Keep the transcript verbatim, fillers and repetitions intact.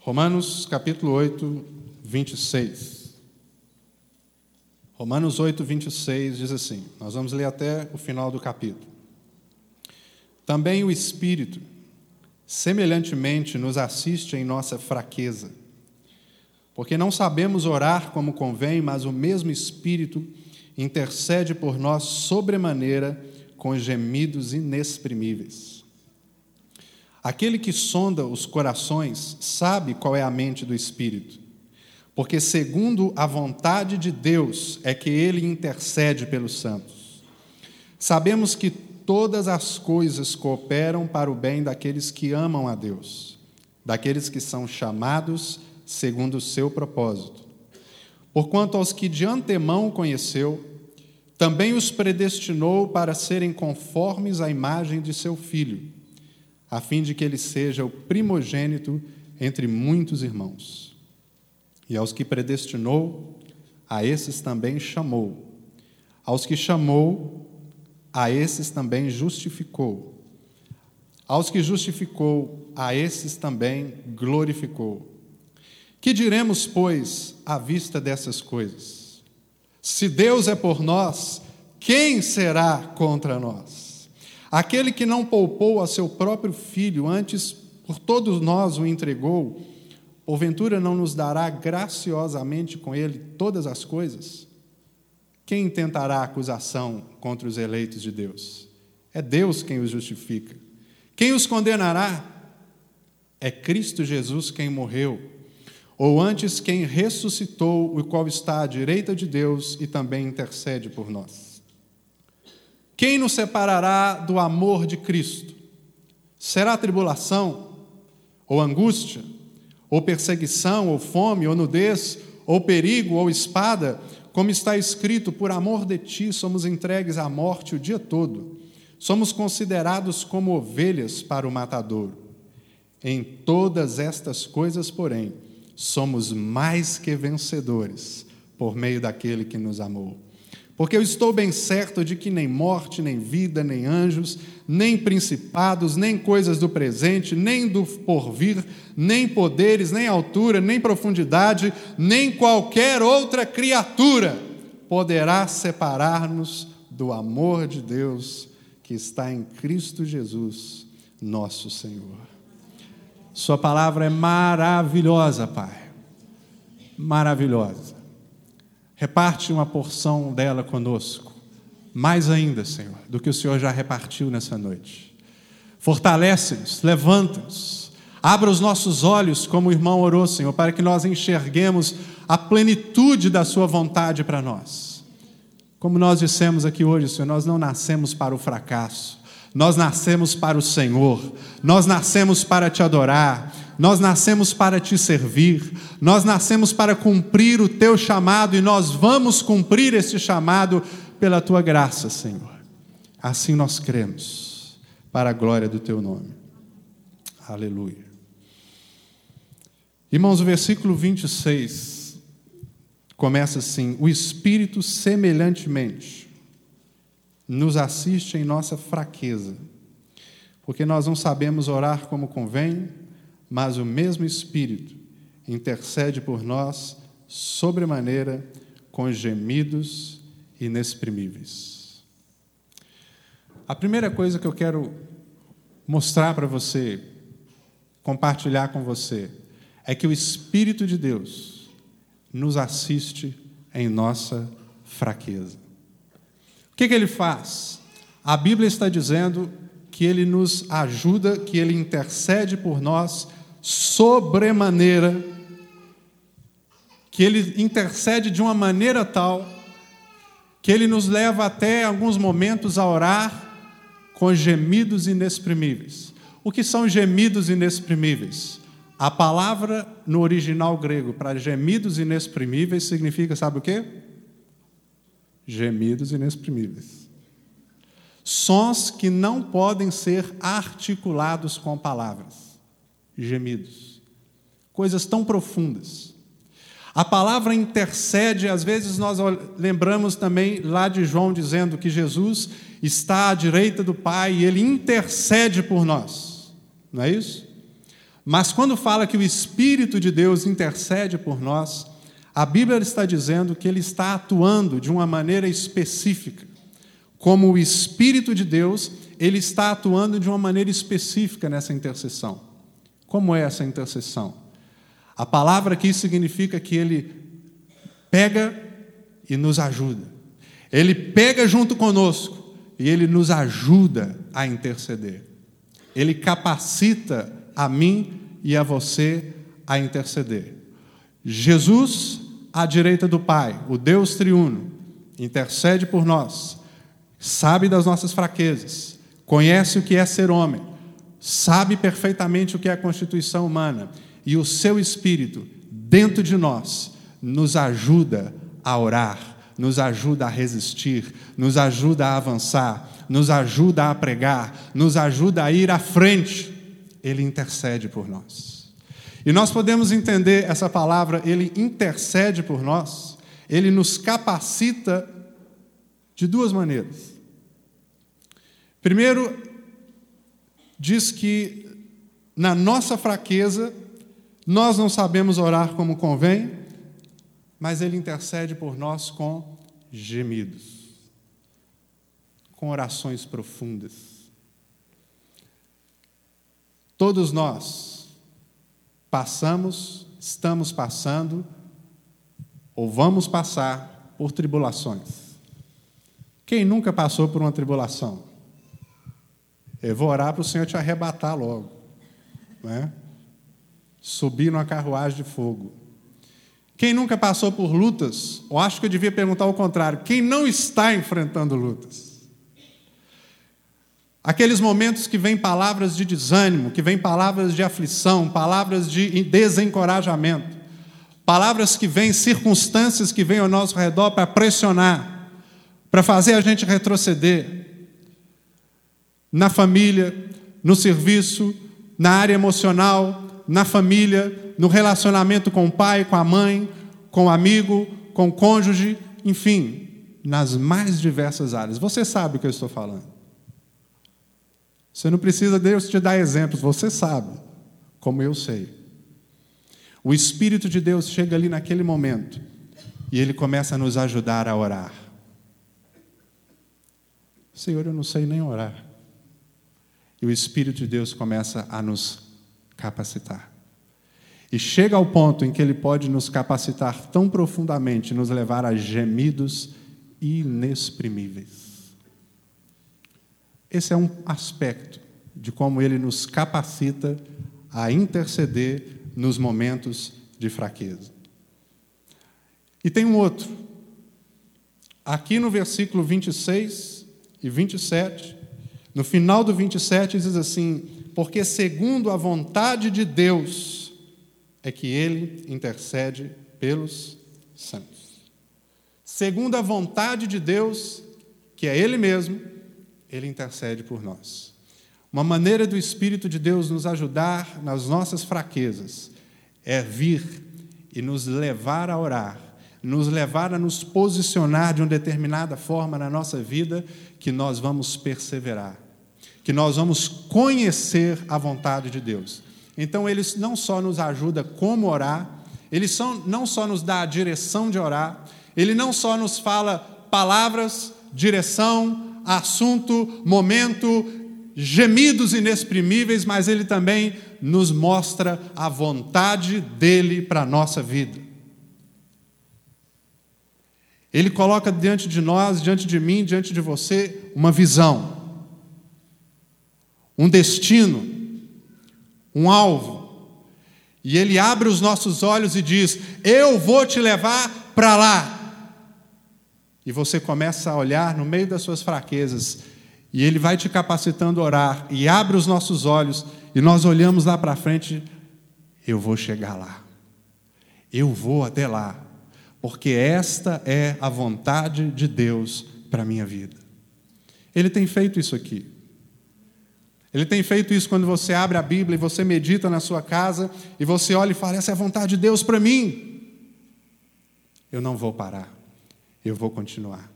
Romanos capítulo oito, vinte e seis. Romanos oito, vinte e seis diz assim, nós vamos ler até o final do capítulo. Também o Espírito, semelhantemente, nos assiste em nossa fraqueza, porque não sabemos orar como convém, mas o mesmo Espírito intercede por nós sobremaneira com gemidos inexprimíveis. Aquele que sonda os corações sabe qual é a mente do Espírito, porque segundo a vontade de Deus é que ele intercede pelos santos. Sabemos que todas as coisas cooperam para o bem daqueles que amam a Deus, daqueles que são chamados segundo o seu propósito. Porquanto aos que de antemão conheceu, também os predestinou para serem conformes à imagem de seu Filho, a fim de que ele seja o primogênito entre muitos irmãos. E aos que predestinou, a esses também chamou. Aos que chamou, a esses também justificou. Aos que justificou, a esses também glorificou. Que diremos, pois, à vista dessas coisas? Se Deus é por nós, quem será contra nós? Aquele que não poupou a seu próprio filho, antes por todos nós o entregou, porventura não nos dará graciosamente com ele todas as coisas? Quem intentará acusação contra os eleitos de Deus? É Deus quem os justifica. Quem os condenará? É Cristo Jesus quem morreu, ou antes quem ressuscitou, o qual está à direita de Deus e também intercede por nós. Quem nos separará do amor de Cristo? Será tribulação, ou angústia, ou perseguição, ou fome, ou nudez, ou perigo, ou espada? Como está escrito, por amor de ti somos entregues à morte o dia todo. Somos considerados como ovelhas para o matadouro. Em todas estas coisas, porém, somos mais que vencedores, por meio daquele que nos amou. Porque eu estou bem certo de que nem morte, nem vida, nem anjos, nem principados, nem coisas do presente, nem do porvir, nem poderes, nem altura, nem profundidade, nem qualquer outra criatura poderá separar-nos do amor de Deus que está em Cristo Jesus, nosso Senhor. Sua palavra é maravilhosa, Pai. Maravilhosa. Reparte uma porção dela conosco, mais ainda, Senhor, do que o Senhor já repartiu nessa noite. Fortalece-nos, levanta-nos, abra os nossos olhos, como o irmão orou, Senhor, para que nós enxerguemos a plenitude da sua vontade para nós. Como nós dissemos aqui hoje, Senhor, nós não nascemos para o fracasso, nós nascemos para o Senhor, nós nascemos para te adorar, nós nascemos para te servir, nós nascemos para cumprir o teu chamado e nós vamos cumprir esse chamado pela tua graça, Senhor. Assim nós cremos, para a glória do teu nome. Aleluia. Irmãos, o versículo vinte e seis começa assim: o Espírito semelhantemente nos assiste em nossa fraqueza, porque nós não sabemos orar como convém, mas o mesmo Espírito intercede por nós sobremaneira com gemidos inexprimíveis. A primeira coisa que eu quero mostrar para você, compartilhar com você, é que o Espírito de Deus nos assiste em nossa fraqueza. O que que ele faz? A Bíblia está dizendo que ele nos ajuda, que ele intercede por nós sobremaneira, que ele intercede de uma maneira tal que ele nos leva até alguns momentos a orar com gemidos inexprimíveis. O que são gemidos inexprimíveis? A palavra no original grego para gemidos inexprimíveis significa, sabe o quê? Gemidos inexprimíveis. Sons que não podem ser articulados com palavras. Gemidos. Coisas tão profundas. A palavra intercede, às vezes nós lembramos também lá de João dizendo que Jesus está à direita do Pai e ele intercede por nós. Não é isso? Mas quando fala que o Espírito de Deus intercede por nós, a Bíblia está dizendo que Ele está atuando de uma maneira específica. Como o Espírito de Deus, Ele está atuando de uma maneira específica nessa intercessão. Como é essa intercessão? A palavra aqui significa que Ele pega e nos ajuda. Ele pega junto conosco e Ele nos ajuda a interceder. Ele capacita a mim e a você a interceder. Jesus, à direita do Pai, o Deus triuno, intercede por nós, sabe das nossas fraquezas, conhece o que é ser homem, sabe perfeitamente o que é a constituição humana, e o seu Espírito, dentro de nós, nos ajuda a orar, nos ajuda a resistir, nos ajuda a avançar, nos ajuda a pregar, nos ajuda a ir à frente. Ele intercede por nós. E nós podemos entender essa palavra, Ele intercede por nós, Ele nos capacita de duas maneiras. Primeiro, diz que na nossa fraqueza, nós não sabemos orar como convém, mas Ele intercede por nós com gemidos, com orações profundas. Todos nós passamos, estamos passando, ou vamos passar por tribulações. Quem nunca passou por uma tribulação? Eu vou orar para o Senhor te arrebatar logo, né? Subir numa carruagem de fogo. Quem nunca passou por lutas, ou acho que eu devia perguntar o contrário, quem não está enfrentando lutas? Aqueles momentos que vêm palavras de desânimo, que vêm palavras de aflição, palavras de desencorajamento, palavras que vêm, circunstâncias que vêm ao nosso redor para pressionar, para fazer a gente retroceder. Na família, no serviço, na área emocional, na família, no relacionamento com o pai, com a mãe, com o amigo, com o cônjuge, enfim, nas mais diversas áreas. Você sabe o que eu estou falando. Você não precisa Deus te dar exemplos, você sabe, como eu sei. O Espírito de Deus chega ali naquele momento e Ele começa a nos ajudar a orar. Senhor, eu não sei nem orar. E o Espírito de Deus começa a nos capacitar. E chega ao ponto em que Ele pode nos capacitar tão profundamente, nos levar a gemidos inexprimíveis. Esse é um aspecto de como Ele nos capacita a interceder nos momentos de fraqueza. E tem um outro. Aqui no versículo vinte e seis e vinte e sete, no final do vinte e sete diz assim: porque segundo a vontade de Deus é que Ele intercede pelos santos. Segundo a vontade de Deus, que é Ele mesmo, Ele intercede por nós. Uma maneira do Espírito de Deus nos ajudar nas nossas fraquezas é vir e nos levar a orar, nos levar a nos posicionar de uma determinada forma na nossa vida, que nós vamos perseverar, que nós vamos conhecer a vontade de Deus. Então, Ele não só nos ajuda como orar, Ele não só nos dá a direção de orar, Ele não só nos fala palavras, direção, assunto, momento, gemidos inexprimíveis, mas Ele também nos mostra a vontade dEle para a nossa vida. Ele coloca diante de nós, diante de mim, diante de você, uma visão, um destino, um alvo. E Ele abre os nossos olhos e diz: eu vou te levar para lá. E você começa a olhar no meio das suas fraquezas, e Ele vai te capacitando a orar, e abre os nossos olhos, e nós olhamos lá para frente: eu vou chegar lá, eu vou até lá, porque esta é a vontade de Deus para a minha vida. Ele tem feito isso aqui. Ele tem feito isso quando você abre a Bíblia e você medita na sua casa, e você olha e fala: essa é a vontade de Deus para mim. Eu não vou parar. Eu vou continuar.